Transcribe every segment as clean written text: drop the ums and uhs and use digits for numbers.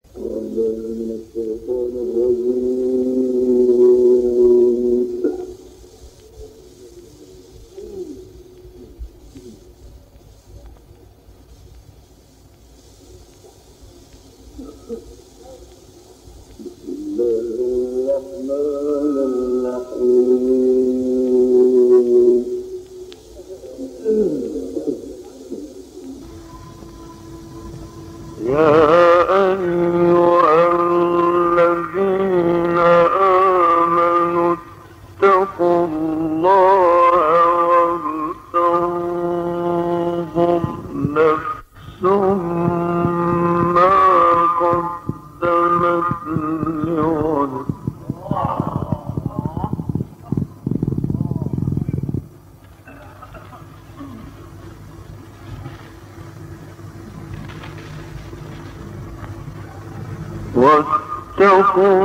واتقوا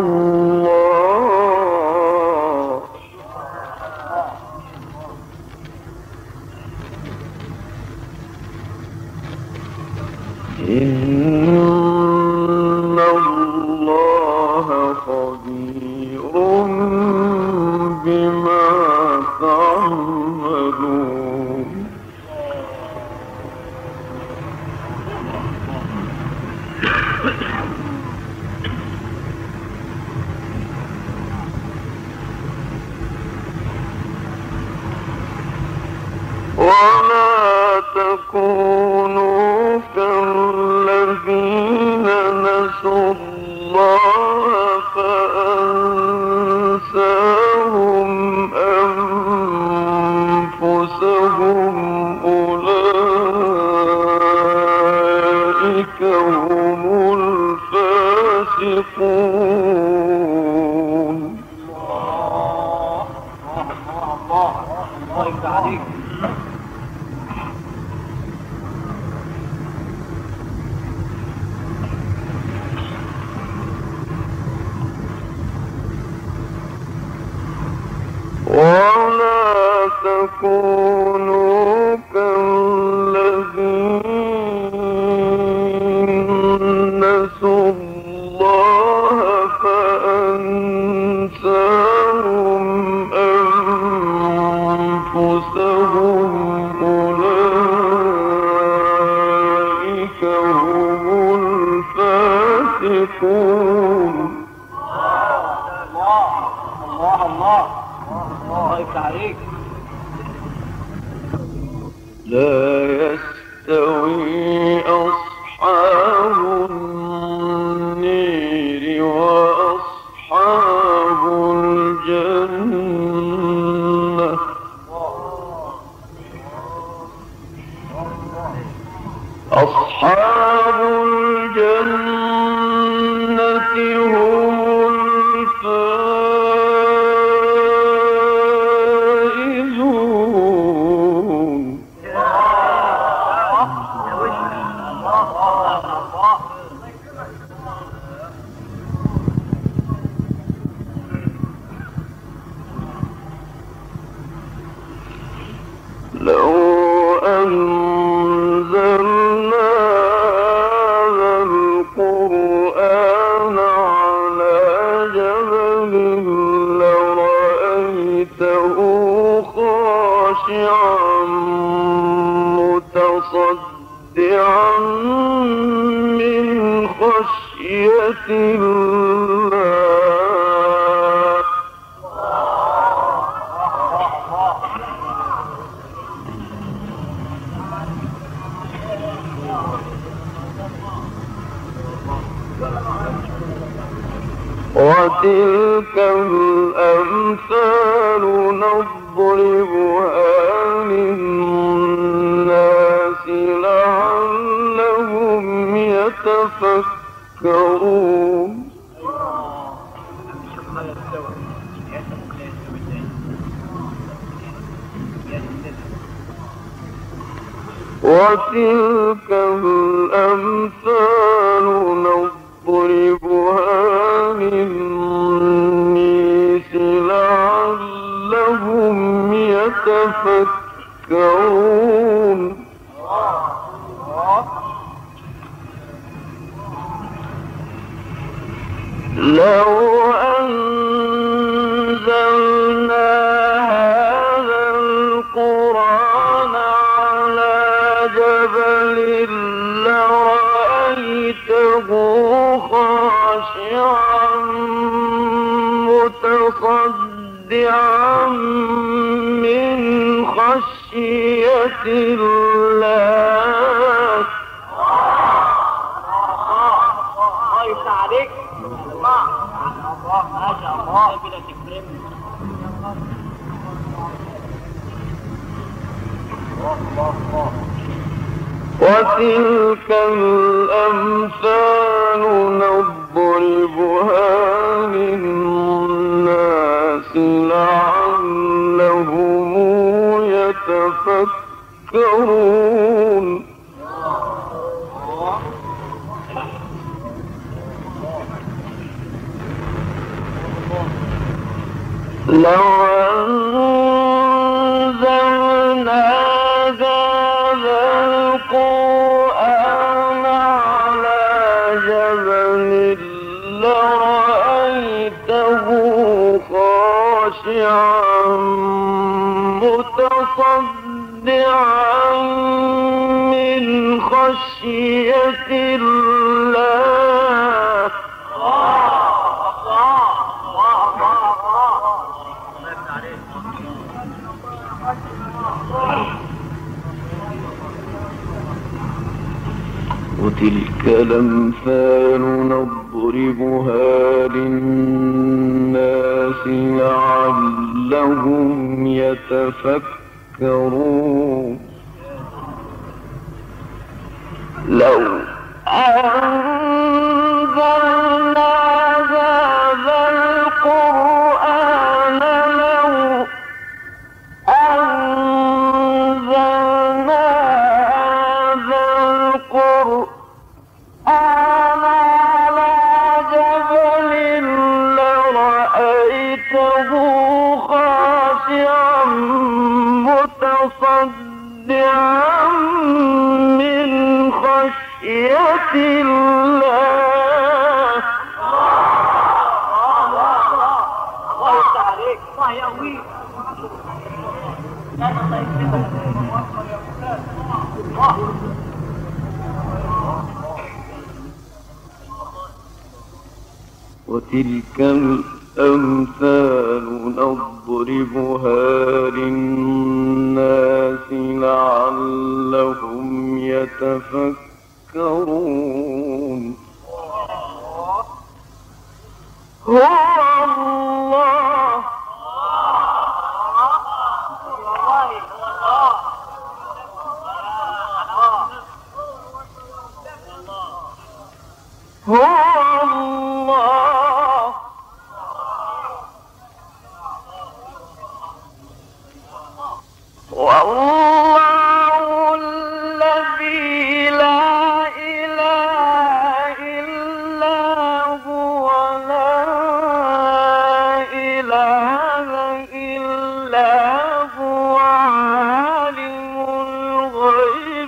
الله إن الله خبير بما تعملون ولا تكونوا كالذين نسوا الله فأنساهم أنفسهم أولئك هم الفاسقون. الله يفتح عليك. ولا تكونوا كالذين نسوا الله فأنساهم أنفسهم أولئك هم الفاسقون. الله عليك. لا يستوي أصحاب النير وأصحاب الجنة. أصحاب الجنة هم لو أنزلنا هذا القرآن على جبل لرأيته خاشعا متصدعا من خشية الله. وتلك الأمثال نضربها للناس لعلهم يتفكرون. وتلك الأمثال نضربها للناس لعلهم يتفكرون. لو أنزلنا هذا القرآن على جبل لرأيته خاشعا متصدعا من خشية الله. الله يفتح عليك. الله ما شاء الله كده تكرم. وتلك الأمثال نضربها للناس لعلهم يتفكرون. لو أنزلنا هذا القرآن على جبل لرأيته خاشعا متصدعا من خشية الله. وتلك الأمثال نضربها للناس لعلهم يتفكرون. لو أنزلنا هذا القرآن على جبل لرأيته خاشعا متصدعا من خشية الله. الله يفتح عليك. الله يقويك. وتلك الأمثال نضربها للناس لعلهم يتفكرون. هو الله هو الله والله الذي لا إله إلا هو لا إله إلا هو عالم الغيب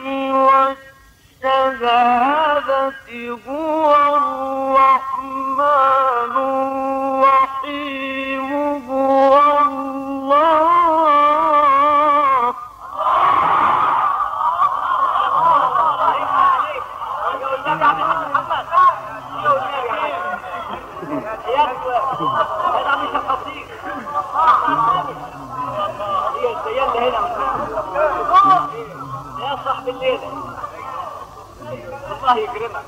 والشهادة هو الرحمن الرحيم هو الله. يا صاحب الليلة الله يكرمك.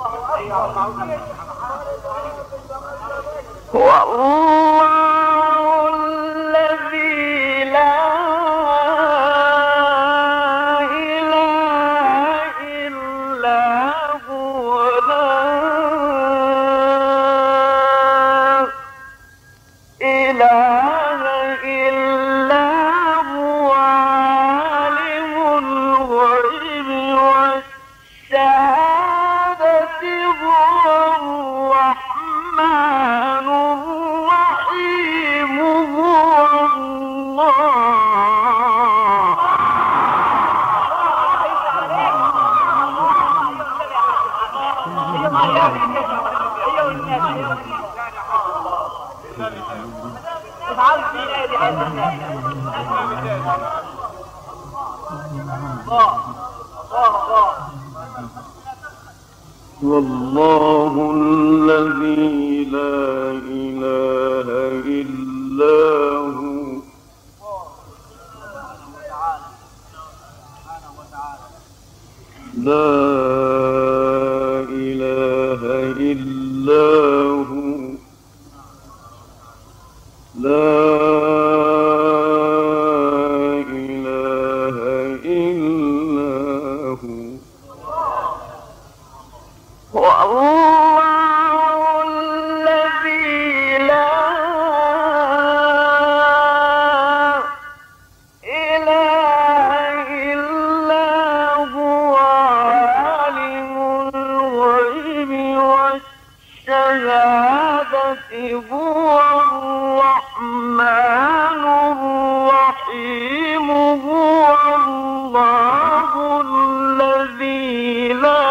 والله الذي لا إله إلا هو لا إله إلا هو عالم الغيب والشهادة هو الرحمن الرحيم هو الله. افعل في الايه دي حيث الله الله والله الذي لا إله إلا هو لا إله إلا هو لا إله إلا هو والله الذي لا إله إلا هو عالم الغيب والشهادة هو الرحمن الرحيم هو الله الذي لا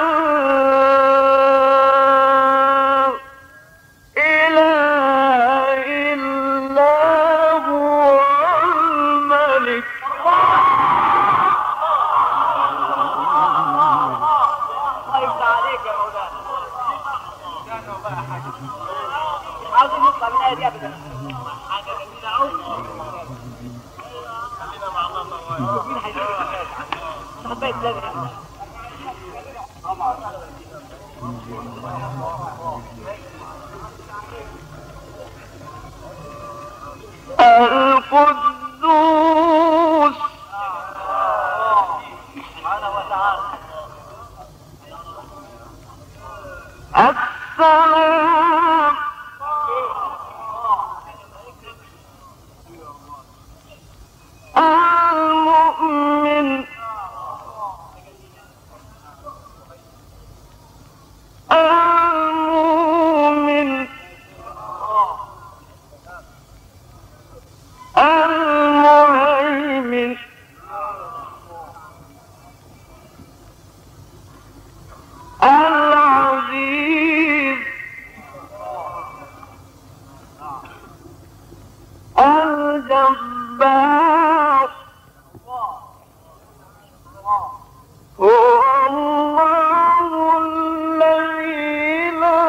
عاوزين نطلع من الآية دي أبدا حاجة جميلة أوي خلينا مع الله مين هيجيب الآية تخبأت لنا القدوس سبحانه وتعالى السلام المؤمن المؤمن المهيمن العزيز الجبار هو الله الذي لا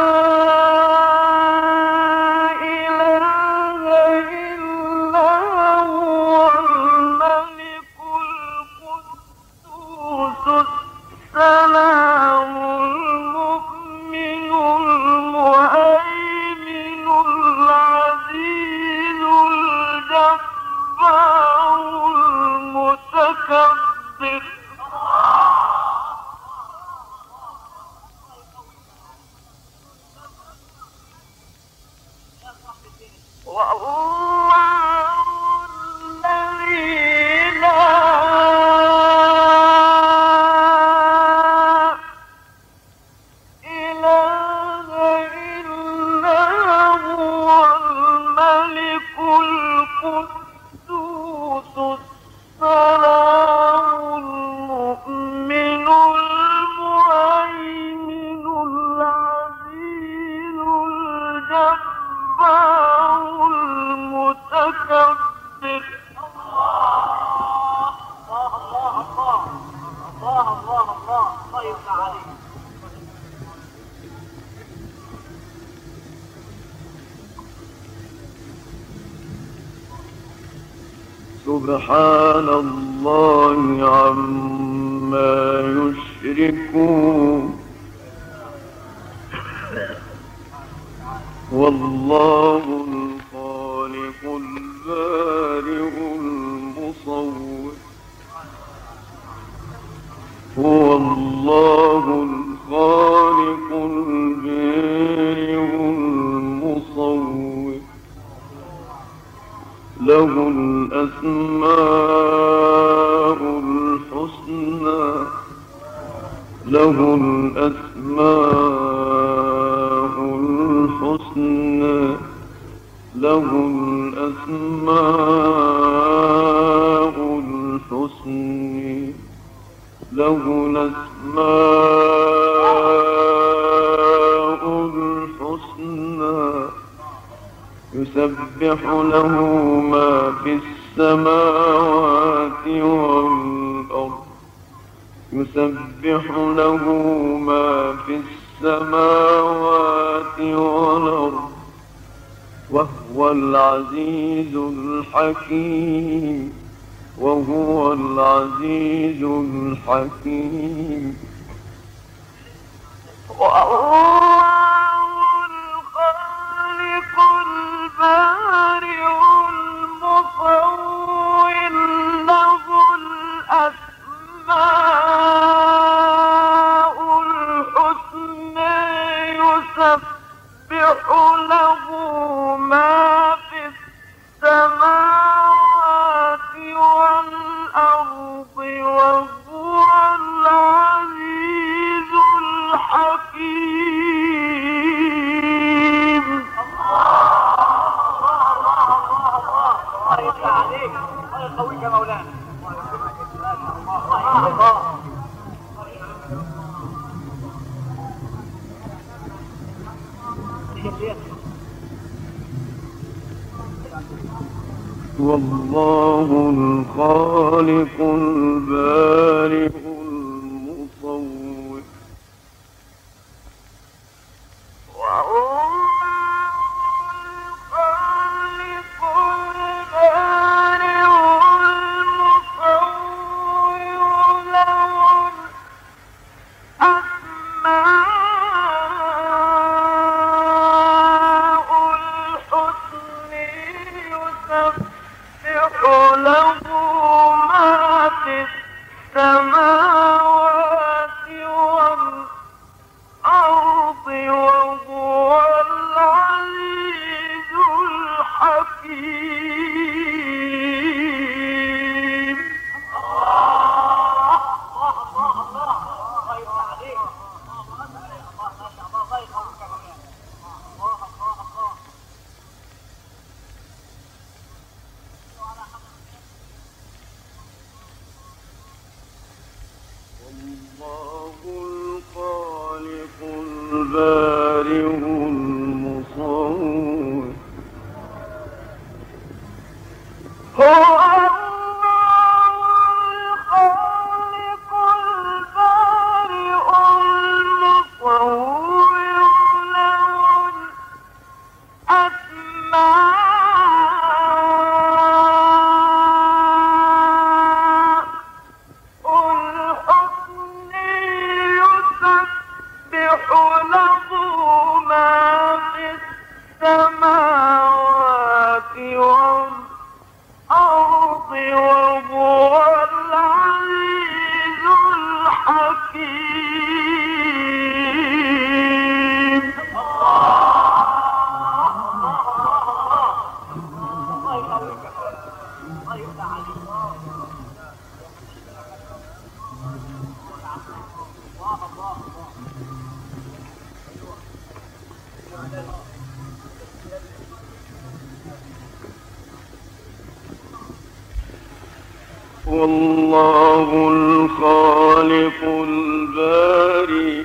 إله إلا هو الملك القدوس السلام المؤمن المهيمن العزيز الجبار المتكبر والله الذي لا إله إلا هو الملك القدوس السلام المؤمن المهيمن العزيز الجبار المتكبر الله يفتح عليك سبحان الله عما يشركون والله الخالق البارئ المصور هو الله الخالق البارئ المصور له الأسماء الحسنى له الأسماء الحسنى له الأسماء الحسنى له الأسماء الحسنى يسبح له ما في السماوات والأرض يسبح له ما في السماوات والأرض وهو العزيز الحكيم وهو العزيز الحكيم. والله الخالق البارئ المصور والله الخالق البارئ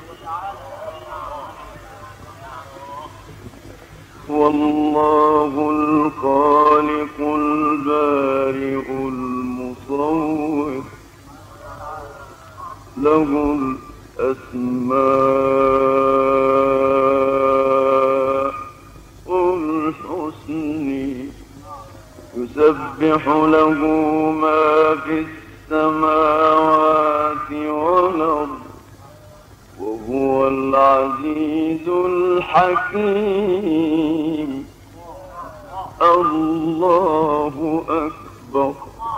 والله الخالق البارئ المصور له الأسماء الحسنى يسبح له ما في السماوات والأرض وهو العزيز الحكيم. الله أكبر.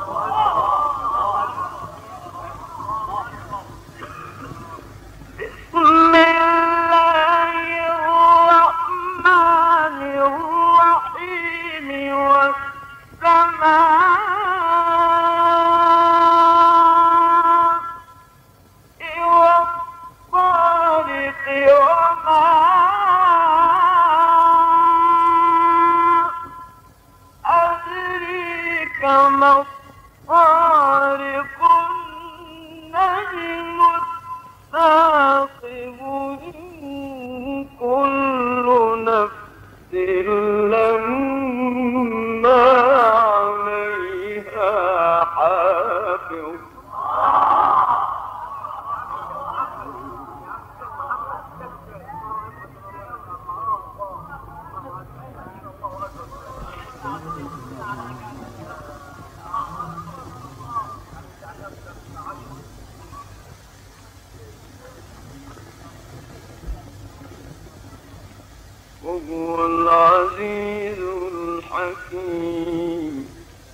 بسم الله الرحمن الرحيم والسماء والطارق وما أدريك ما وهو العزيز الحكيم.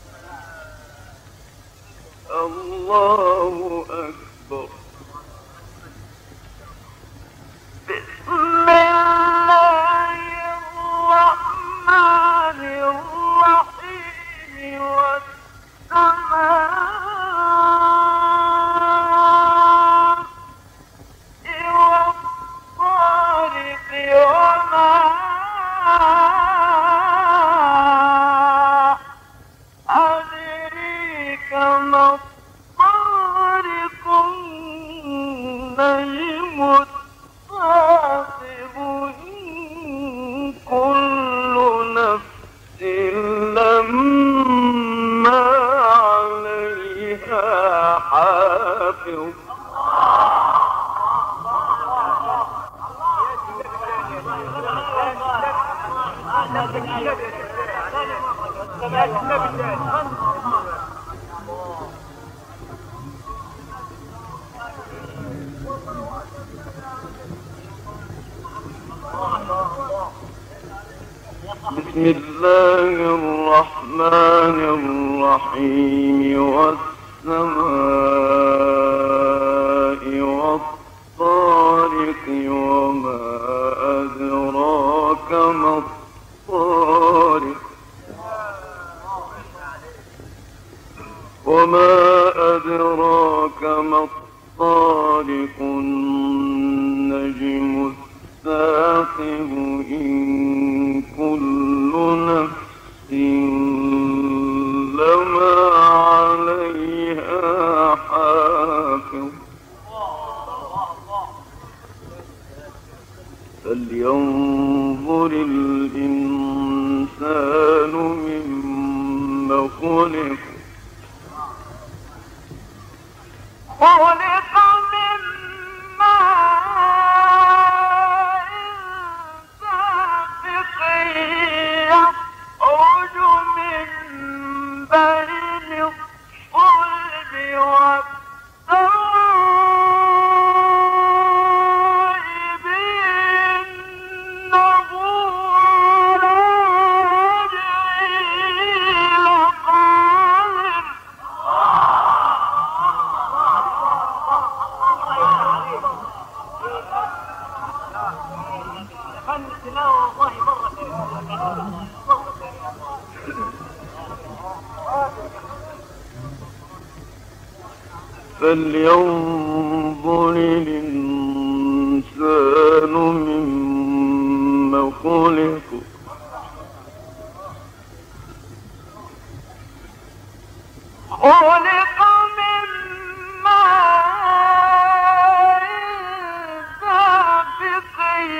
الله أكبر. بسم الله الرحمن الرحيم والسماء والطارق وما أدريك ما الطارق النجم الثاقب إن كل نفس لما عليها حافظ. بسم الله الرحمن الرحيم والسماء والطارق وما أدراك ما الطارق وما أدراك ما الطارق النجم الثاقب إن كل نفس لما عليها حافظ. فلينظر الإنسان مما خلق. خلق من ماء دافق يخرج من بين الصلب والترائب إنه على رجعه لقادر. فلينظر الإنسان مما خلق. خلق من ماء دافق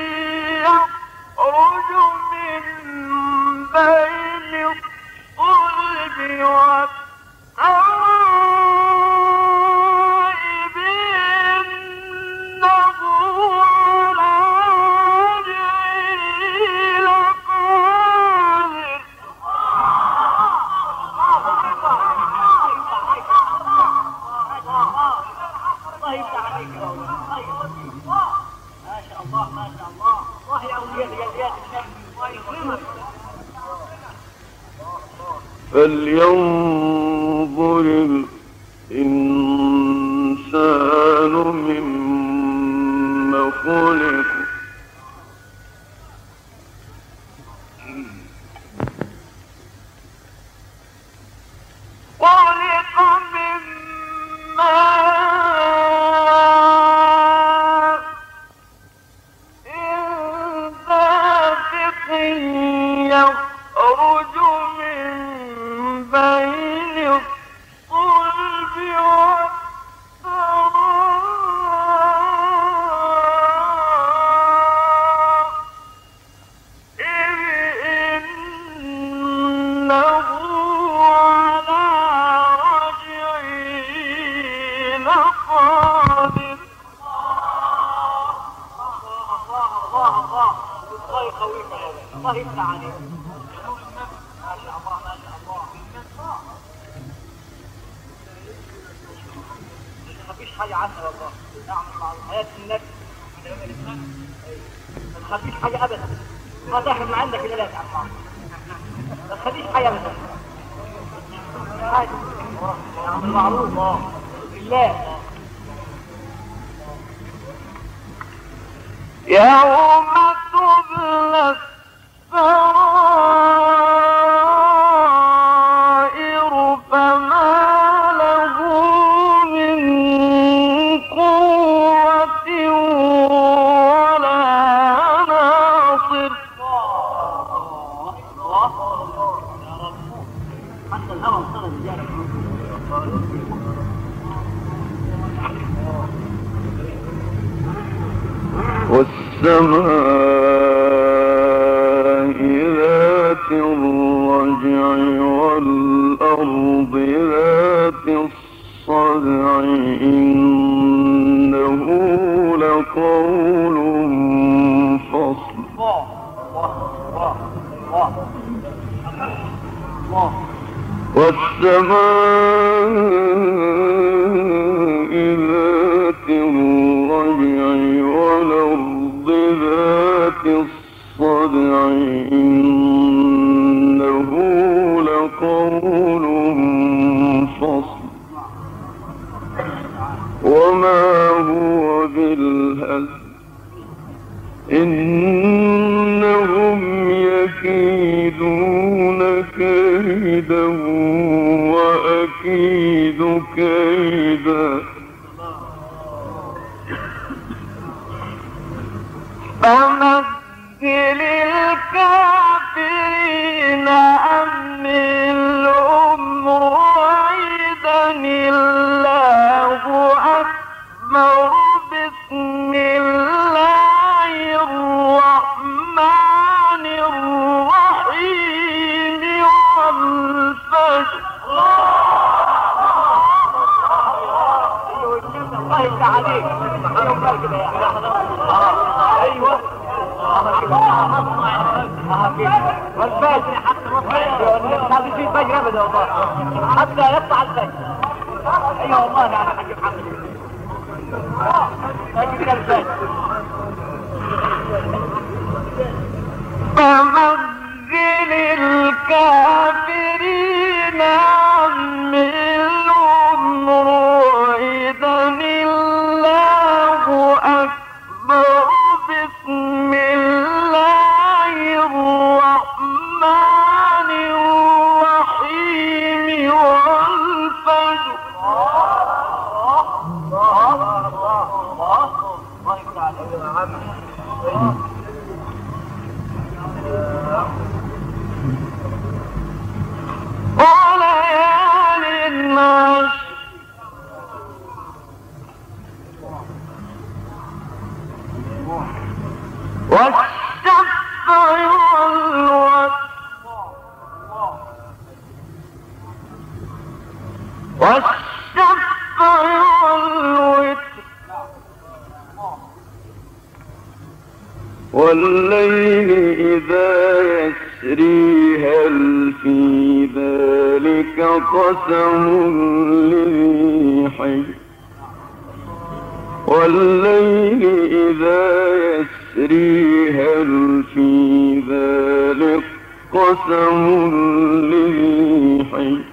يخرج من بين الصلب والترائب إنه على رجعه لقادر. الله يفتح عليك يا الله. ما شاء الله ما شاء الله. الله يا اولياء اليات الله يكرمك. فلينظر الإنسان مما خلق. خلق من ماء دافق يخرج من بين الصلب والترائب إنه على رجعه لقادر. الله يقويك يا ولد. الله يفتح عليك. ما شاء الله ما شاء الله. ما تخبيش حاجه عنها والله. نعمل مع حياه النبي. ما تخبيش حاجه ابدا. ما تاخذ من عندك الا لا تعرف ما تخليش حاجه بس نعمل معروف بالله يوم تبلى السرائر فما له من قوة ولا ناصر. حتى الهوى صار رجال والسماء ذات الرجع والأرض ذات الصدع إنه لقول فصل. والسماء ذات الرجع والأرض ذات الصدع إنه لقول فصل وما هو بالهزل إنهم يكيدون كيدا وأكيد كيدا فمهل الكافرين أمهلهم رويدا الله أكبر بسم الله الرحمن الرحيم والفجر. الله يفتح عليك ايوه والفجر حتى ما في فجر ابدا والله حتى يطلع الفجر. ايوه والله يا حاج محمد فجر الفجر. فمهل الكافرين أمهلهم رويدا الله أكبر بسم الله الرحمن الرحيم والفجر. الله يفتح عليك يا عم. وليال عشر والشفع والوتر والليل إذا يسري هل في ذلك قسم لذي حجر. والليل إذا يسري هل في ذلك قسم لذي حجر.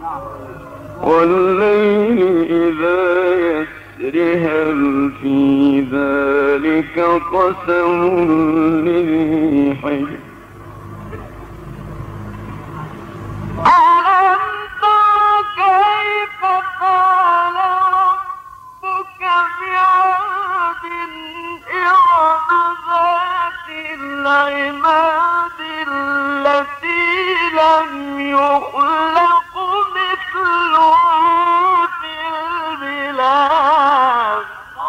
والليل إذا يسري هل في ذلك قسم لذي حجر. ألم تر كيف فعل ربك بعاد إرم ذات العماد التي لم يخلق مثلها في البلاد.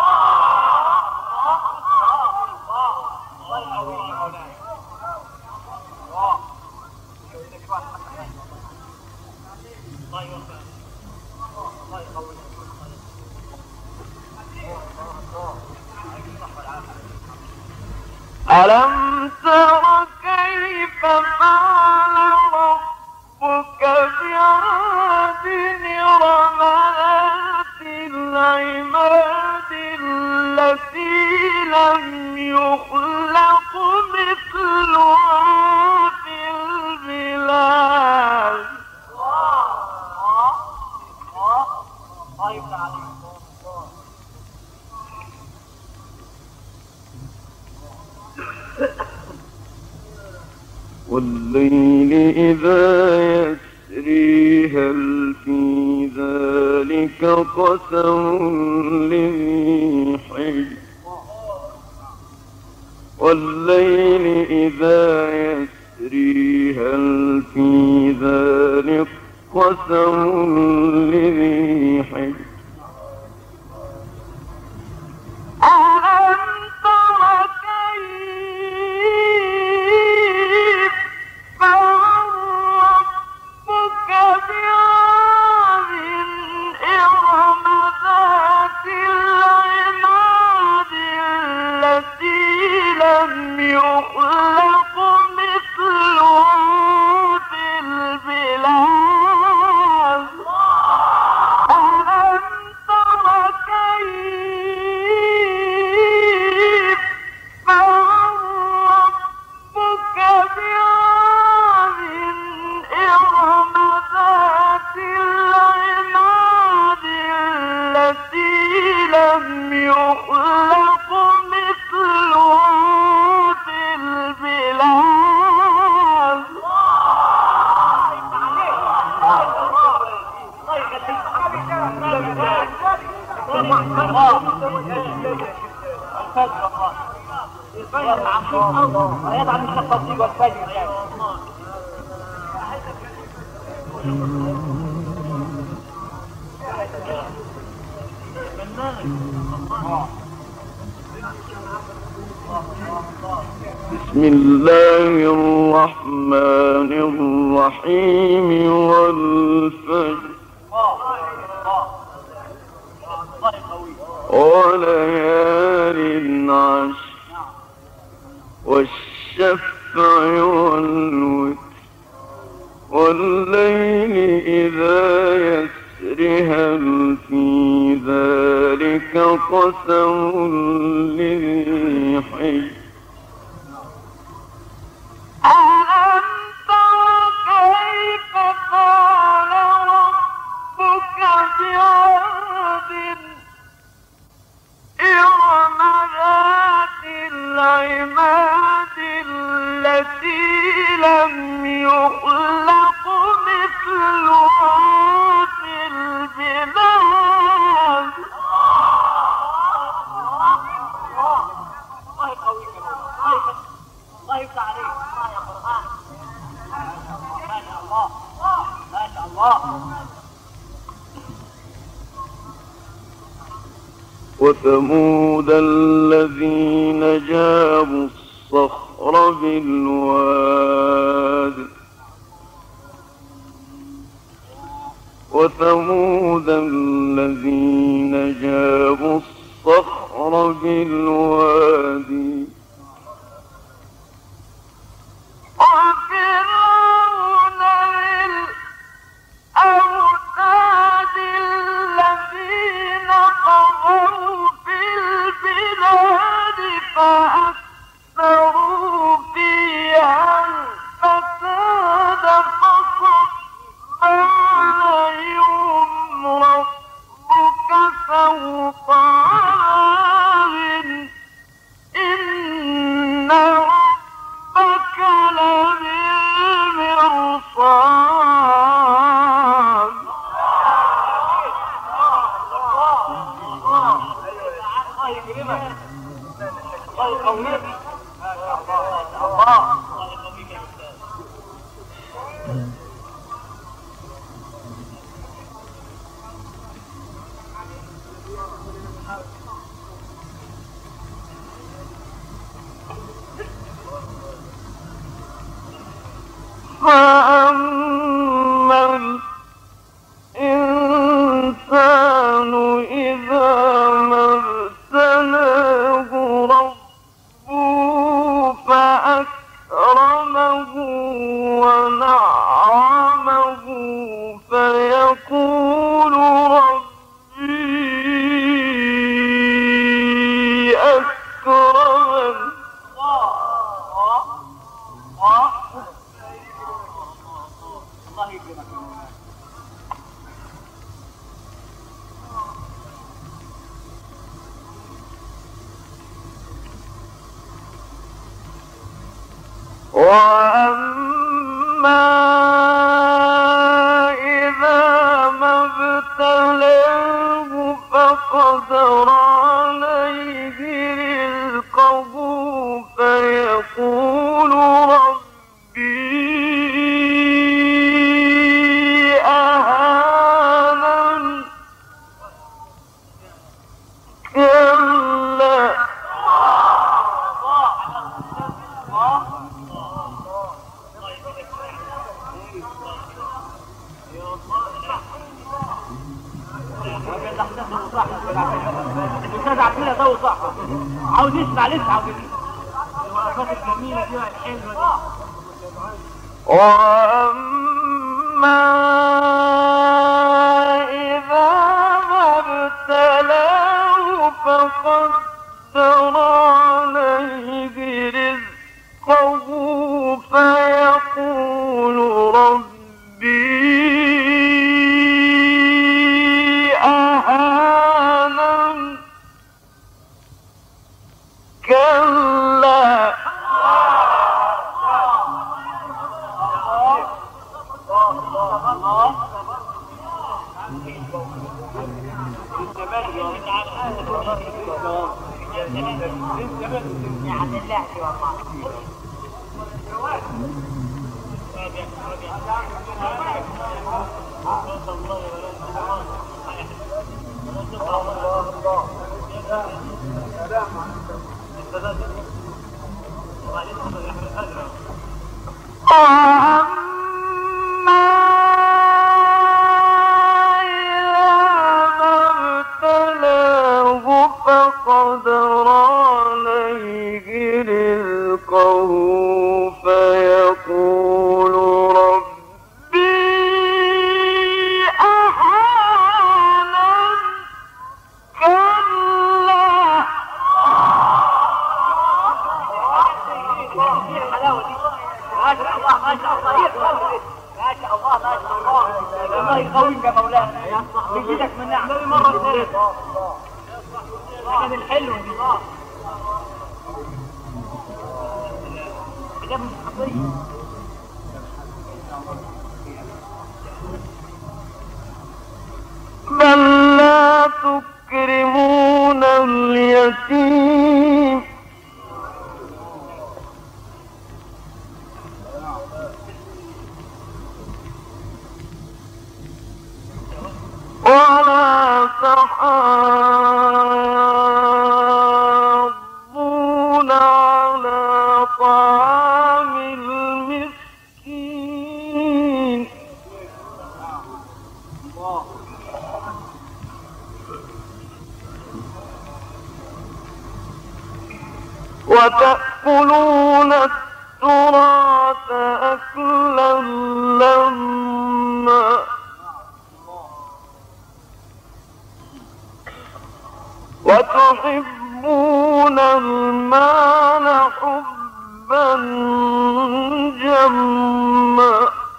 ألم تر كيف فعل ربك بعاد إرم ذات العماد التي لم يخلق مثلها والليل إذا يسري هل في ذلك قسم لذي حجر والليل إذا يسري هل في ذلك قسم لذي حجر ألم تر كيف فعل ربك بعاد إرم ذات العماد التي لم يخلق مثلها في البلاد ألم تر كيف فعل ربك بعاد إرم ذات العماد التي لم يخلق مثلها في البلاد بسم الله الرحمن الرحيم والفجر وليال عشر والشفع والوتر والليل إذا يسر هل في ذلك قسم لذي حجر ألم تر كيف فعل ربك بعاد إرم ذات العماد التي لم يخلق مثلها في البلاد الله يفتح عليك الله يا قرآن ما شاء الله ما شاء الله وثمود الذين جابوا الصخر بالواد وثمود الذين جابوا الصخر بالوادي وفرعون الأوتاد الذين طغوا في البلاد فأكثروا فيها الفساد فصب عليهم ربك سوط عذاب إن ربك لبالمرصاد فأما الإنسان إذا ما ابتلاه ربه فأكرمه ونعمه فيقول ربي أكرمن الله يكرمك وأما إذا ما ابتلاه فقدر عليه رزقه فيقول ربي أهانن كلا الاستاذ عبد الله ده صح عاوز يسمع لسه عاوز يسمع الوقفات الجميله دي الحلوه دي وأما إذا ما ابتلاه فقدر عليه رزقه فيقول ربي أهانن كلا فقدر عليه رزقه فيقول ربي أهانن كلا الحلاوه دي ما شاء الله ما شاء الله ما شاء الله ما شاء الله الله يقويك يا مولانا بيزيدك من نعم مره ثالثه كان الحلو دي كتاب مش خطيه بل لا تكرمون اليتيم ولا تحاضون على طعام المسكين وتأكلون التراث أكلا لما وتحبون المال حبا جما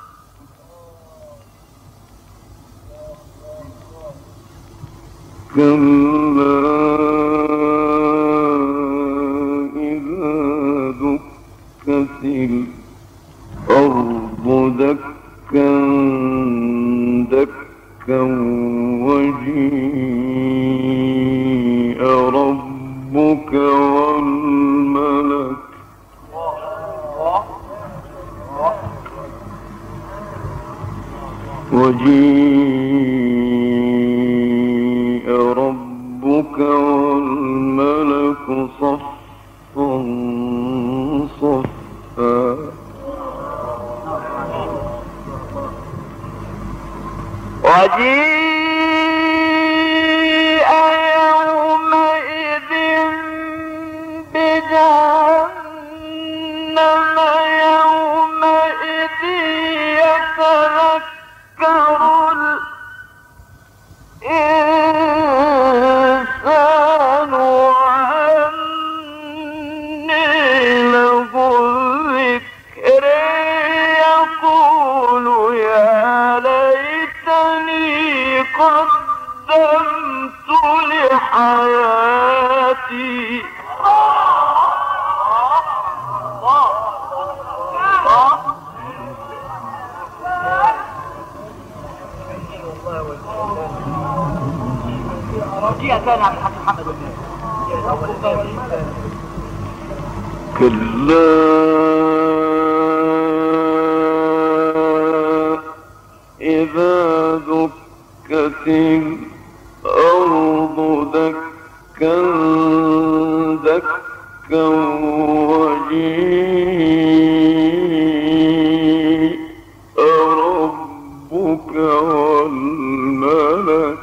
كلا إذا دكت الأرض دكا دكا وجيء ربك والملك صفا صفا وجيء يومئذ بجهنم يومئذ يتذكر الإنسان وأنى له الذكر يقول يا ليتني قدمت لحياتي فيها ثاني عبد الحاج محمد كلا إذا دكت الأرض دكا دكا وجيء ربك والملك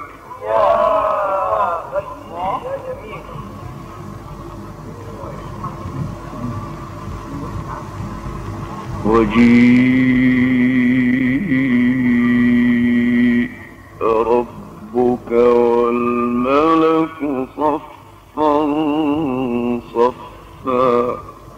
وجيء ربك والملك صفا صفا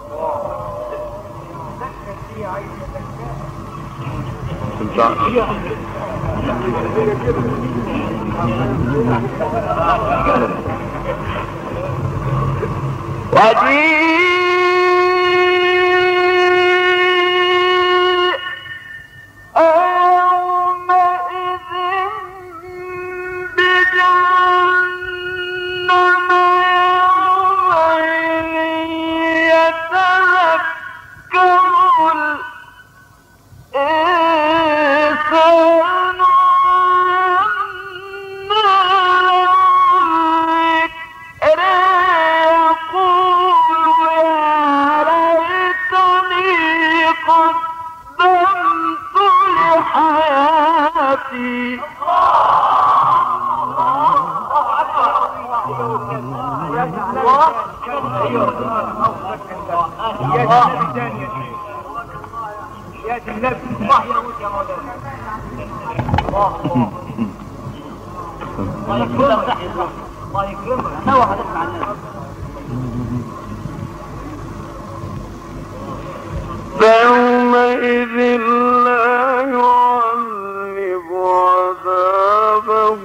فيومئذ لا يعذب عذابه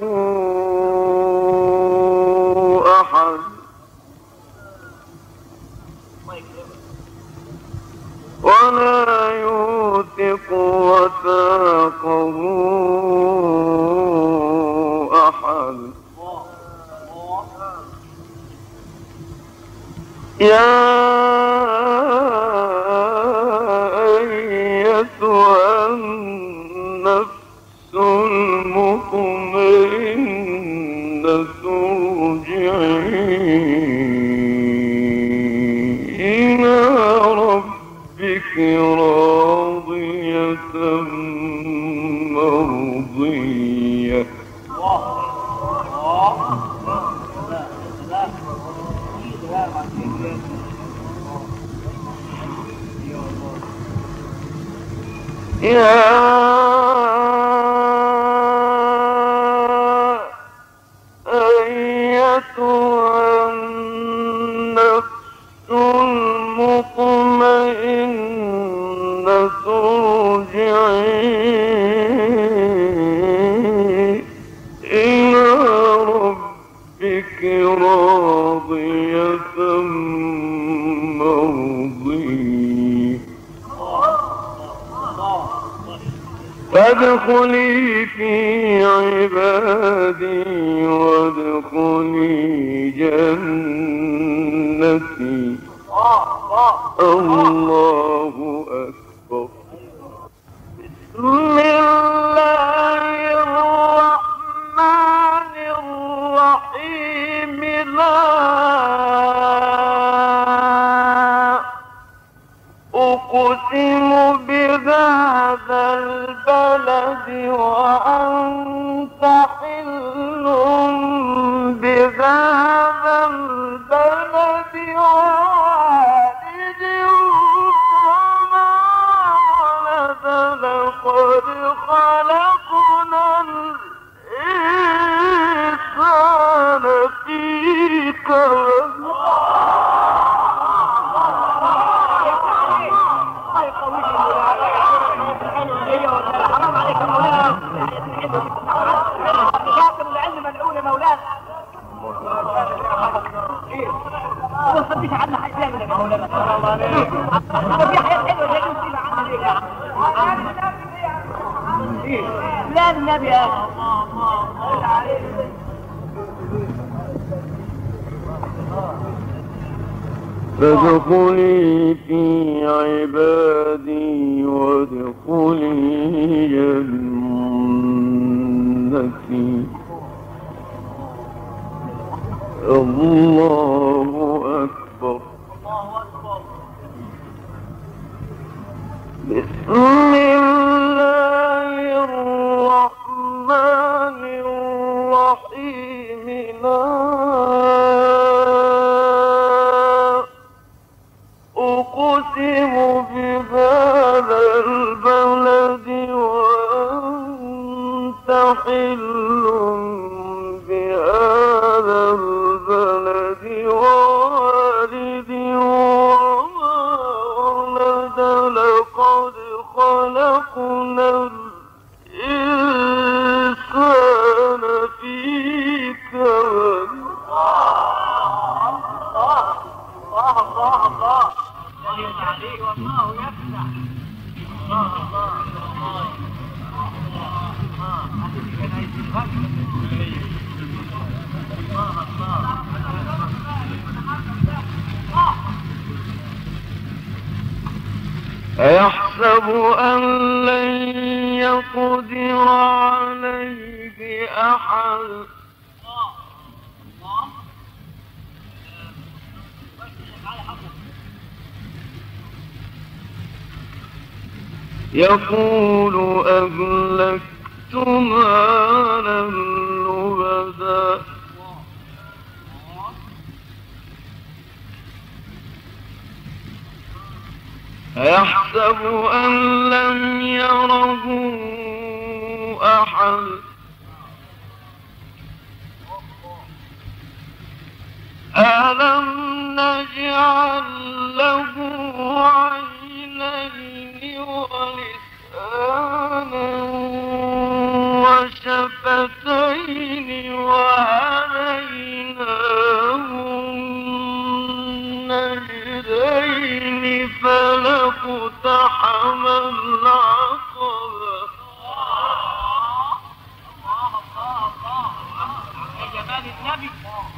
أحد ولا يوثق وثاقه أحد يا أيتها النفس المطمئنة ارجعي إلى ربك راضية مرضية يا أيتها النفس المطمئنة ارجعي إلى ربك راضية مرضية فادخلي في عبادي وادخلي جنتي الله أكبر بسم الله الرحمن الرحيم لا أقسم بهذا البلد وأنت حل بهذا البلد ووالد وما ولد لقد خلقنا الإنسان في كبد حرام عليك يا مولانا كاتب العلم ملعون يا مولانا ما تصدقش عنا حاجه ثانيه يا مولانا في حياه حلوه زي دي نسيبها عنا ليه لا النبي يا فادخلي في عبادي وادخلي جنتي. الله أكبر. بسم الله الرحمن الرحيم. لا أقسم بهذا البلد وأنت حل بهذا البلد ووالد وما ولد. لقد خلقنا الإنسان في كبد. الله عليك والله يفتح. أيحسب أن لن يقدر عليه أحد. يقول أهلكت مالا لبدا. أيحسب أن لم يره أحد. ألم نجعل له عينين ولسانا وشفتين وهديناه النجدين فلاقتحم العقبة. يا جمال النبي.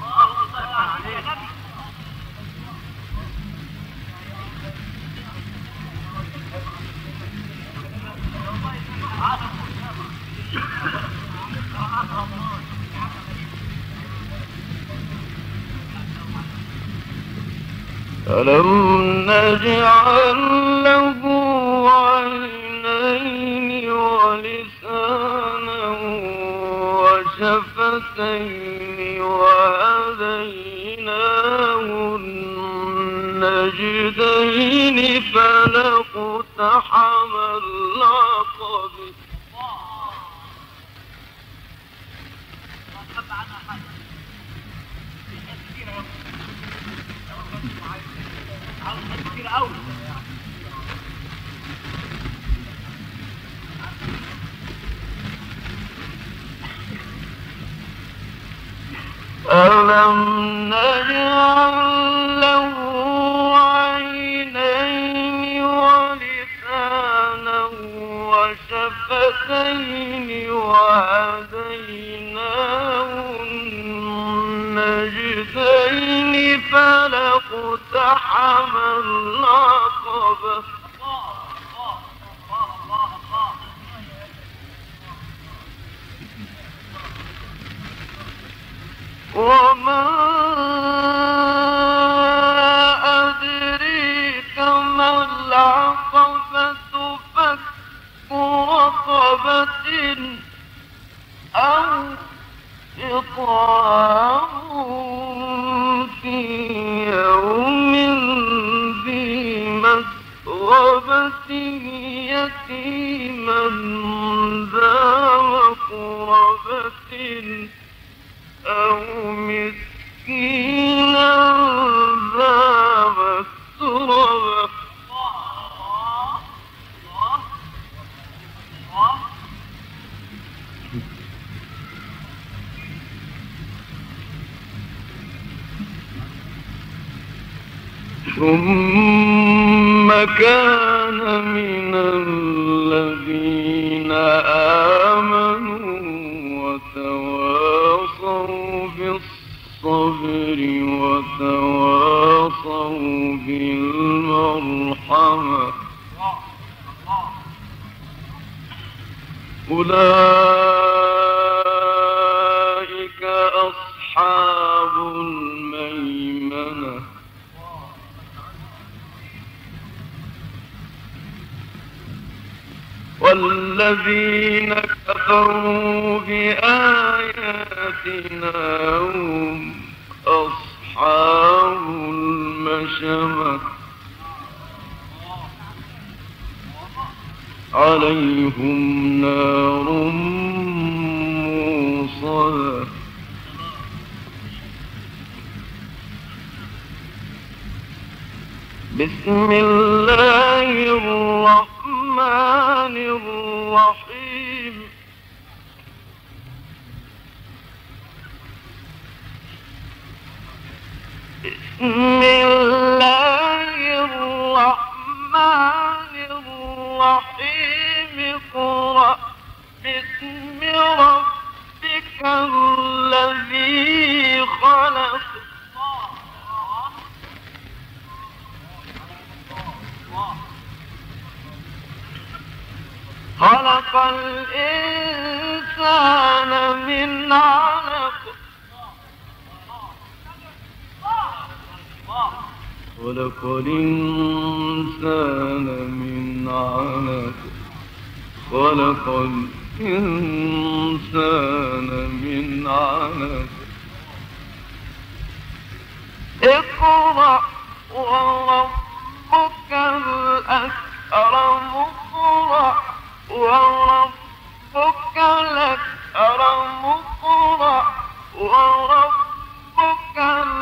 ألم نجعل له عينين ولسانا وشفتين وهديناه النجدين فلاقتحم العقبة. ألم نجعل له عينين ولسانا وشفتين وهديناه النجدين فلاقتحم العقبة. وما أدريك ما العقبة. فك رقبة أو إطعام في يوم ذي مسغبة يتيما ذا مقربة أو مسكينا ذا مسربة. ثم كان من الذين آمنوا وتواصوا بالصبر وتواصوا عصوا بالمرحمة أولئك أصحاب الميمنة والذين كفروا بآياتنا هم أصحاب المشأمة عليهم نار موصدة بسم الله الرحمن الرحيم بسم الله الرحمن الرحيم اقرأ باسم ربك الذي خلق خلق الإنسان من علق خلق الإنسان من علق خلق الإنسان من علق اقرأ وربك الأكرم اقرأ وربك الأكرم اقرأ وربك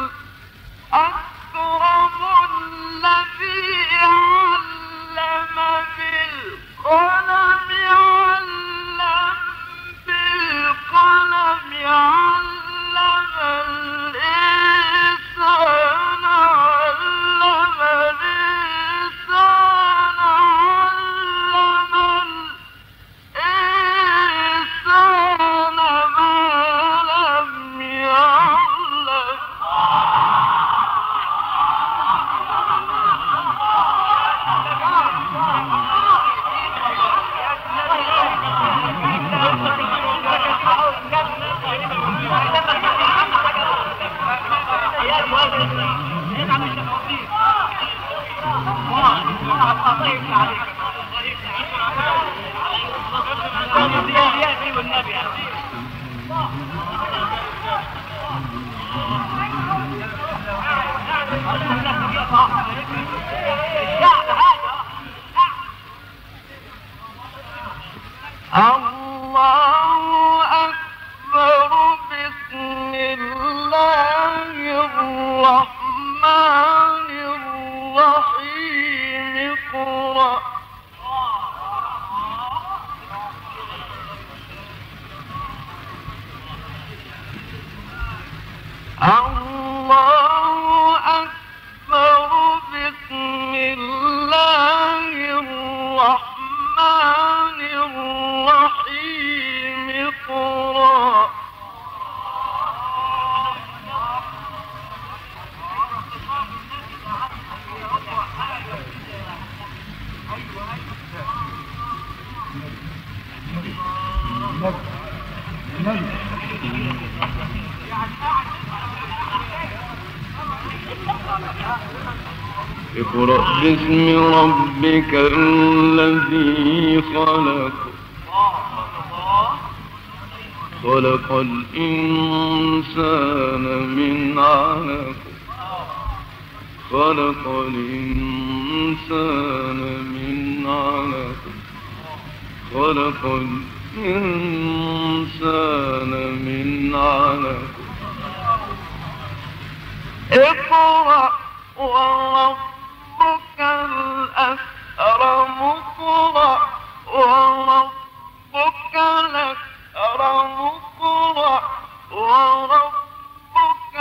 الأكرم الذي علم بالقلم علم الإنسان الله أكبر بسم الله الرحمن الرحيم اقرأ الله أكبر بسم الله الرحمن الرحيم اقرأ اقرأ باسم ربك الذي خلق خلق الإنسان من علق خلق الإنسان من علق خلق الإنسان من علق اقرأ وربك الأكرم اقرأ وربك الأكرم اقرأ وربك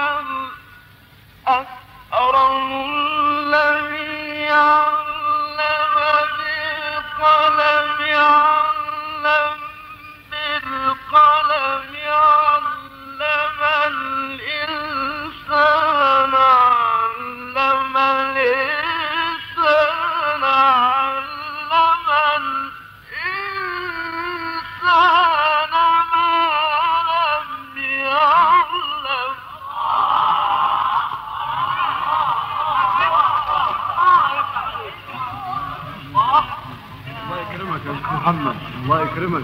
الأكرم الذي علم بالقلم علم الإنسان علم يكرمك يا شيخ محمد، الله يكرمك.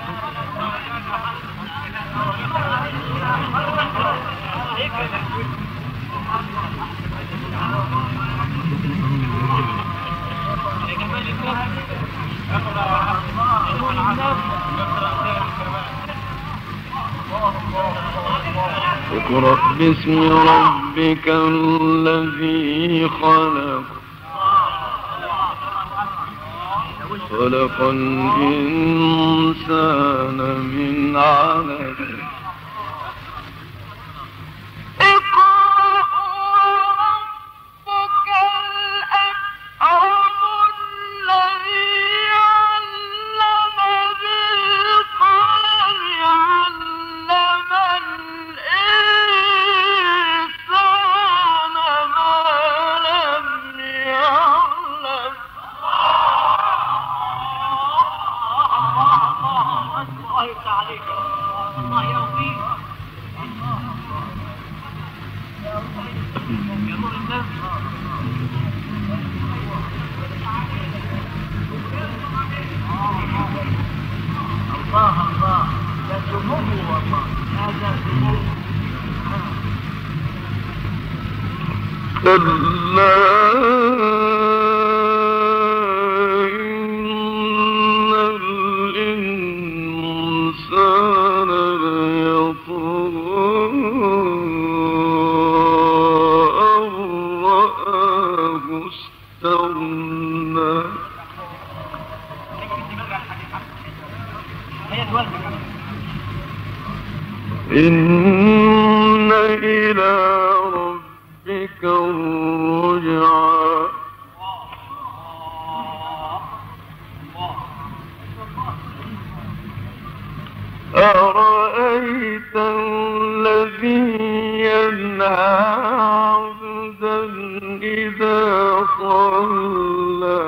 اقرأ باسم ربك الذي خلق خلق الإنسان من علق كلا إن الإنسان ليطغى أن رآه استغنى إن إلى ربك الرجعى أرأيت الذي ينهى عبدا إذا صلى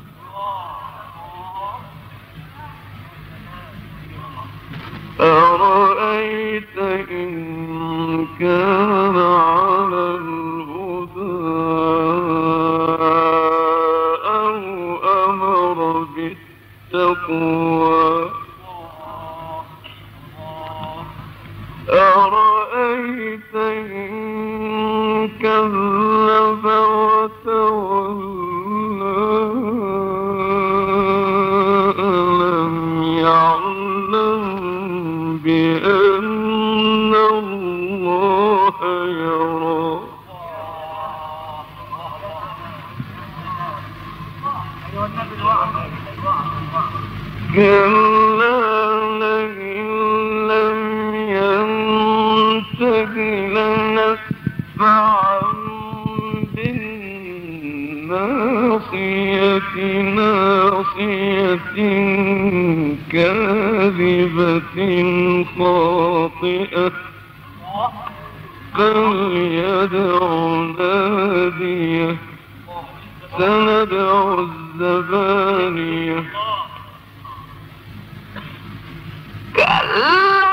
أرأيت إن كان على الهدى أو أمر بالتقوى أرأيت إن كذب وتولى ألم يعلم بأن الله يرى كلا لئن لم ينته لنسفعا بالناصية ناصية كاذبة خاطئة فليدع ناديه سندع الزبانية كلا